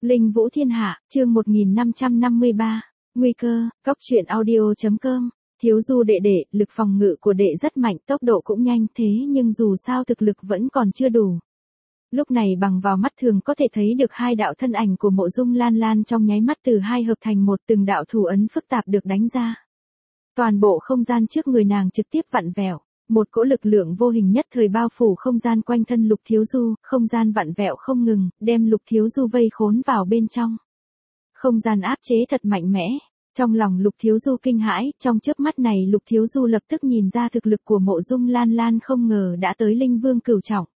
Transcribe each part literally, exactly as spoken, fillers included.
Linh Vũ Thiên Hạ, chương một nghìn năm trăm năm mươi ba. Nguy cơ, Cóc truyện audio.com. Thiếu Du đệ đệ, lực phòng ngự của đệ rất mạnh, tốc độ cũng nhanh, thế nhưng dù sao thực lực vẫn còn chưa đủ. Lúc này bằng vào mắt thường có thể thấy được hai đạo thân ảnh của Mộ Dung Lan Lan trong nháy mắt từ hai hợp thành một, từng đạo thủ ấn phức tạp được đánh ra. Toàn bộ không gian trước người nàng trực tiếp vặn vẹo. Một cỗ lực lượng vô hình nhất thời bao phủ không gian quanh thân Lục Thiếu Du, không gian vặn vẹo không ngừng, đem Lục Thiếu Du vây khốn vào bên trong. Không gian áp chế thật mạnh mẽ. Trong lòng Lục Thiếu Du kinh hãi, trong chớp mắt này Lục Thiếu Du lập tức nhìn ra thực lực của Mộ Dung Lan Lan không ngờ đã tới Linh Vương cửu trọng.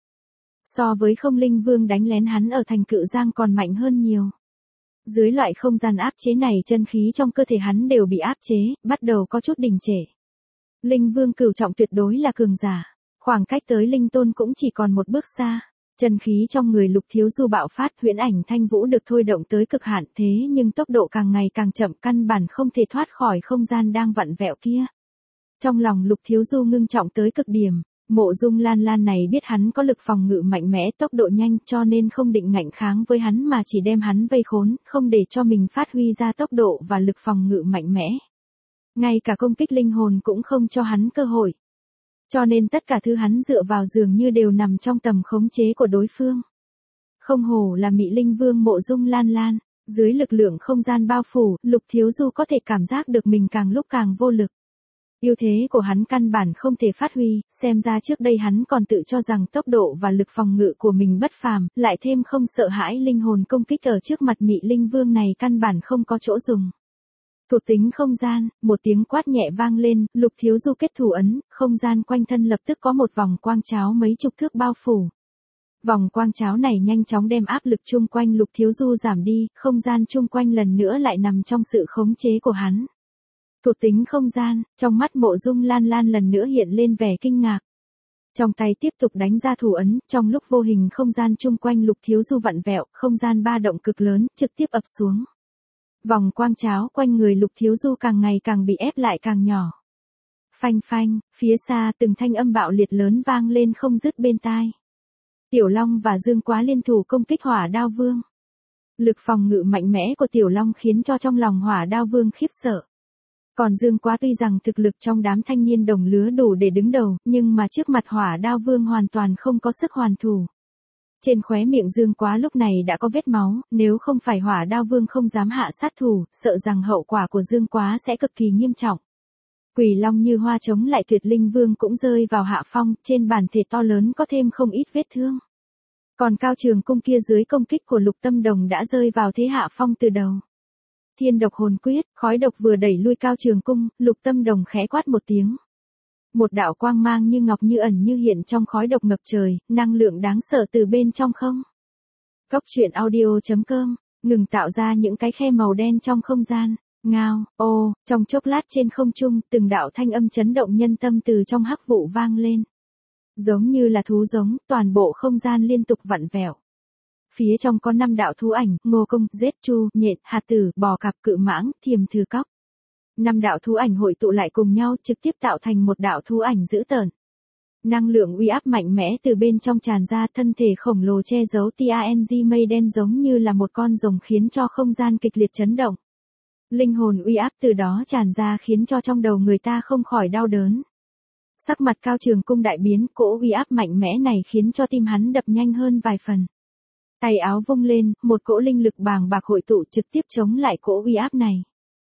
So với không Linh Vương đánh lén hắn ở thành Cự Giang còn mạnh hơn nhiều. Dưới loại không gian áp chế này chân khí trong cơ thể hắn đều bị áp chế, bắt đầu có chút đình trệ. Linh Vương cửu trọng tuyệt đối là cường giả, khoảng cách tới Linh Tôn cũng chỉ còn một bước xa. Chân khí trong người Lục Thiếu Du bạo phát, huyễn ảnh thanh vũ được thôi động tới cực hạn, thế nhưng tốc độ càng ngày càng chậm, căn bản không thể thoát khỏi không gian đang vặn vẹo kia. Trong lòng Lục Thiếu Du ngưng trọng tới cực điểm, Mộ Dung Lan Lan này biết hắn có lực phòng ngự mạnh mẽ, tốc độ nhanh, cho nên không định ngạnh kháng với hắn mà chỉ đem hắn vây khốn, không để cho mình phát huy ra tốc độ và lực phòng ngự mạnh mẽ. Ngay cả công kích linh hồn cũng không cho hắn cơ hội. Cho nên tất cả thứ hắn dựa vào dường như đều nằm trong tầm khống chế của đối phương. Không hổ là Mị Linh Vương Mộ Dung Lan Lan, dưới lực lượng không gian bao phủ, Lục Thiếu Du có thể cảm giác được mình càng lúc càng vô lực. Ưu thế của hắn căn bản không thể phát huy, xem ra trước đây hắn còn tự cho rằng tốc độ và lực phòng ngự của mình bất phàm, lại thêm không sợ hãi linh hồn công kích ở trước mặt Mị Linh Vương này căn bản không có chỗ dùng. Thuộc tính không gian, một tiếng quát nhẹ vang lên, Lục Thiếu Du kết thủ ấn, không gian quanh thân lập tức có một vòng quang cháo mấy chục thước bao phủ. Vòng quang cháo này nhanh chóng đem áp lực chung quanh Lục Thiếu Du giảm đi, không gian chung quanh lần nữa lại nằm trong sự khống chế của hắn. Thuộc tính không gian, trong mắt Mộ Dung Lan Lan lần nữa hiện lên vẻ kinh ngạc. Trong tay tiếp tục đánh ra thủ ấn, trong lúc vô hình không gian chung quanh Lục Thiếu Du vặn vẹo, không gian ba động cực lớn, trực tiếp ập xuống. Vòng quang cháo quanh người Lục Thiếu Du càng ngày càng bị ép lại càng nhỏ. Phanh phanh, phía xa từng thanh âm bạo liệt lớn vang lên không dứt bên tai. Tiểu Long và Dương Quá liên thủ công kích Hỏa Đao Vương. Lực phòng ngự mạnh mẽ của Tiểu Long khiến cho trong lòng Hỏa Đao Vương khiếp sợ. Còn Dương Quá tuy rằng thực lực trong đám thanh niên đồng lứa đủ để đứng đầu, nhưng mà trước mặt Hỏa Đao Vương hoàn toàn không có sức hoàn thủ. Trên khóe miệng Dương Quá lúc này đã có vết máu, nếu không phải Hỏa Đao Vương không dám hạ sát thủ, sợ rằng hậu quả của Dương Quá sẽ cực kỳ nghiêm trọng. Quỷ Long Như Hoa chống lại Tuyệt Linh Vương cũng rơi vào hạ phong, trên bản thể to lớn có thêm không ít vết thương. Còn Cao Trường Cung kia dưới công kích của Lục Tâm Đồng đã rơi vào thế hạ phong từ đầu. Thiên độc hồn quyết, khói độc vừa đẩy lui Cao Trường Cung, Lục Tâm Đồng khẽ quát một tiếng. Một đạo quang mang như ngọc như ẩn như hiện trong khói độc ngập trời, năng lượng đáng sợ từ bên trong không. Cóc truyện audio.com, ngừng tạo ra những cái khe màu đen trong không gian. Ngao, ô, trong chốc lát trên không trung, từng đạo thanh âm chấn động nhân tâm từ trong hắc vụ vang lên. Giống như là thú giống, toàn bộ không gian liên tục vặn vẹo. Phía trong có năm đạo thú ảnh, Ngô Công, Giết Chu, Nhện, Hạt Tử, Bò Cạp, Cự Mãng, Thiềm Thử Cóc. Năm đạo thú ảnh hội tụ lại cùng nhau, trực tiếp tạo thành một đạo thú ảnh dữ tợn. Năng lượng uy áp mạnh mẽ từ bên trong tràn ra, thân thể khổng lồ che giấu tang mây đen giống như là một con rồng khiến cho không gian kịch liệt chấn động. Linh hồn uy áp từ đó tràn ra khiến cho trong đầu người ta không khỏi đau đớn. Sắc mặt Cao Trường Cung đại biến, cỗ uy áp mạnh mẽ này khiến cho tim hắn đập nhanh hơn vài phần. Tay áo vung lên, một cỗ linh lực bàng bạc hội tụ trực tiếp chống lại cỗ uy áp này.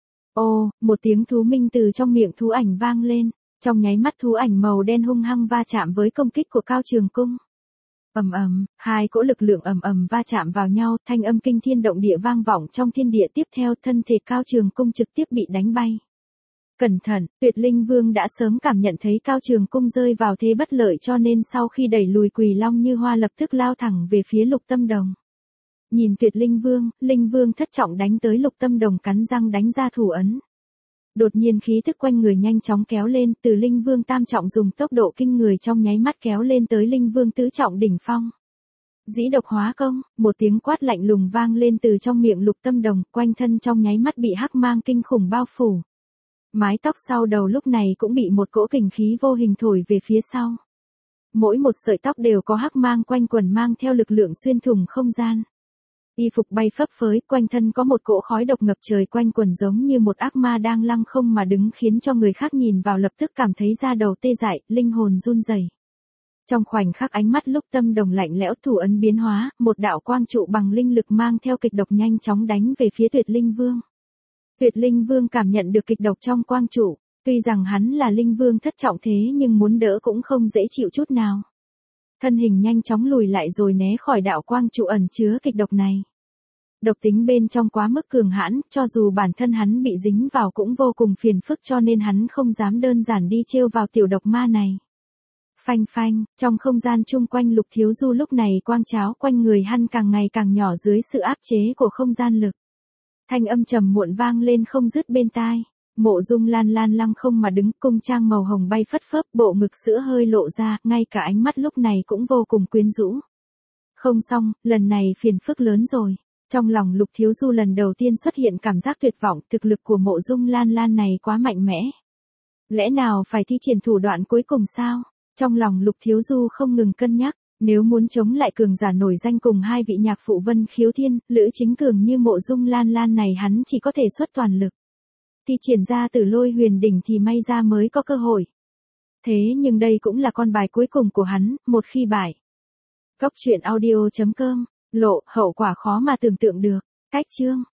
Ô, một tiếng thú minh từ trong miệng thú ảnh vang lên, trong nháy mắt thú ảnh màu đen hung hăng va chạm với công kích của Cao Trường Cung. Ầm ầm, hai cỗ lực lượng ầm ầm va chạm vào nhau, thanh âm kinh thiên động địa vang vọng trong thiên địa, tiếp theo thân thể Cao Trường Cung trực tiếp bị đánh bay. Cẩn thận, Tuyệt Linh Vương đã sớm cảm nhận thấy Cao Trường Cung rơi vào thế bất lợi cho nên sau khi đẩy lùi Quỷ Long Như Hoa lập tức lao thẳng về phía Lục Tâm Đồng. Nhìn Tuyệt Linh Vương, Linh Vương thất trọng đánh tới Lục Tâm Đồng cắn răng đánh ra thủ ấn. Đột nhiên khí thức quanh người nhanh chóng kéo lên, từ Linh Vương tam trọng dùng tốc độ kinh người trong nháy mắt kéo lên tới Linh Vương tứ trọng đỉnh phong. Dĩ độc hóa công, một tiếng quát lạnh lùng vang lên từ trong miệng Lục Tâm Đồng, quanh thân trong nháy mắt bị hắc mang kinh khủng bao phủ. Mái tóc sau đầu lúc này cũng bị một cỗ kình khí vô hình thổi về phía sau. Mỗi một sợi tóc đều có hắc mang quanh quần mang theo lực lượng xuyên thủng không gian. Y phục bay phấp phới, quanh thân có một cỗ khói độc ngập trời quanh quần giống như một ác ma đang lăng không mà đứng khiến cho người khác nhìn vào lập tức cảm thấy da đầu tê dại, linh hồn run rẩy. Trong khoảnh khắc ánh mắt lúc tâm đồng lạnh lẽo thủ ấn biến hóa, một đạo quang trụ bằng linh lực mang theo kịch độc nhanh chóng đánh về phía Tuyệt Linh Vương. Tuyệt Linh Vương cảm nhận được kịch độc trong quang trụ, tuy rằng hắn là linh vương thất trọng thế nhưng muốn đỡ cũng không dễ chịu chút nào. Thân hình nhanh chóng lùi lại rồi né khỏi đạo quang trụ ẩn chứa kịch độc này. Độc tính bên trong quá mức cường hãn, cho dù bản thân hắn bị dính vào cũng vô cùng phiền phức cho nên hắn không dám đơn giản đi trêu vào tiểu độc ma này. Phanh phanh, trong không gian chung quanh Lục Thiếu Du lúc này quang cháo quanh người hắn càng ngày càng nhỏ dưới sự áp chế của không gian lực. Thanh âm trầm muộn vang lên không dứt bên tai. Mộ Dung Lan Lan lăng không mà đứng, cung trang màu hồng bay phất phớp, bộ ngực sữa hơi lộ ra, ngay cả ánh mắt lúc này cũng vô cùng quyến rũ. Không xong, lần này phiền phức lớn rồi. Trong lòng Lục Thiếu Du lần đầu tiên xuất hiện cảm giác tuyệt vọng, thực lực của Mộ Dung Lan Lan này quá mạnh mẽ. Lẽ nào phải thi triển thủ đoạn cuối cùng sao? Trong lòng Lục Thiếu Du không ngừng cân nhắc, nếu muốn chống lại cường giả nổi danh cùng hai vị nhạc phụ Vân Khiếu Thiên, Lữ Chính Cường như Mộ Dung Lan Lan này hắn chỉ có thể xuất toàn lực. Thi triển ra Tử Lôi Huyền Đỉnh thì may ra mới có cơ hội. Thế nhưng đây cũng là con bài cuối cùng của hắn, một khi bại. Cốc truyện audio chấm com, lộ, hậu quả khó mà tưởng tượng được. Cách chương